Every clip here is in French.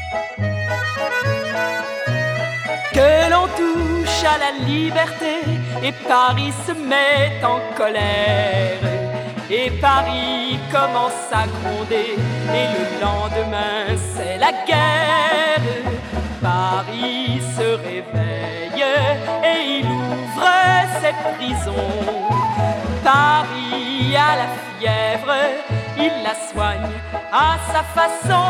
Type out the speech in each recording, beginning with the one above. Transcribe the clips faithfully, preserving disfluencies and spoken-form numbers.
Que l'on touche à la liberté et Paris se met en colère. Et Paris commence à gronder et le lendemain c'est la guerre. Paris se réveille et il ouvre ses prisons. Paris a la fièvre, il la soigne à sa façon.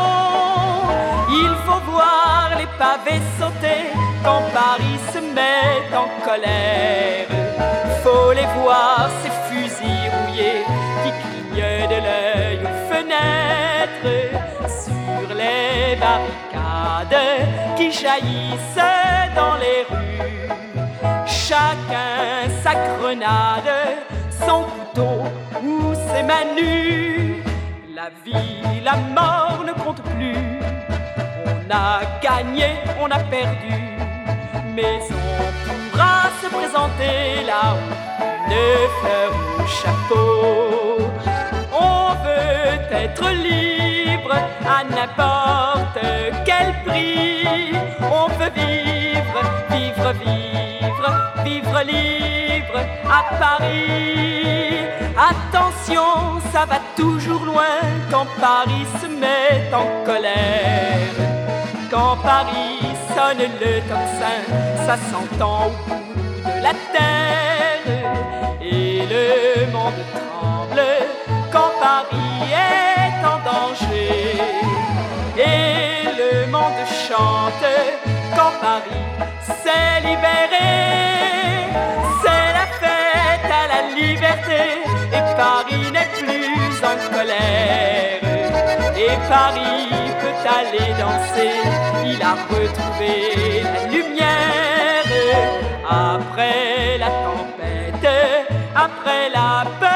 Il faut voir les pavés sauter quand Paris se met en colère. Faut les voir, ces fusils rouillés qui clignent de l'œil aux fenêtres, sur les barricades qui jaillissent dans les rues. Chacun sa grenade, son couteau ou ses mains nues. La vie, la mort ne compte plus. On a gagné, on a perdu, mais on pourra se présenter là-haut, une fleur au chapeau. On veut être libre à n'importe quel prix. On veut vivre, vivre, vivre, vivre libre à Paris. Attention, ça va toujours loin quand Paris se met en colère. Quand Paris sonne le tocsin, ça s'entend au bout de la terre. Et le monde tremble quand Paris est en danger. Et le monde chante quand Paris s'est libéré. C'est la fête à la liberté et Paris n'est plus en colère. Et Paris peut aller danser, il a retrouvé la lumière. Après la tempête, après la peur,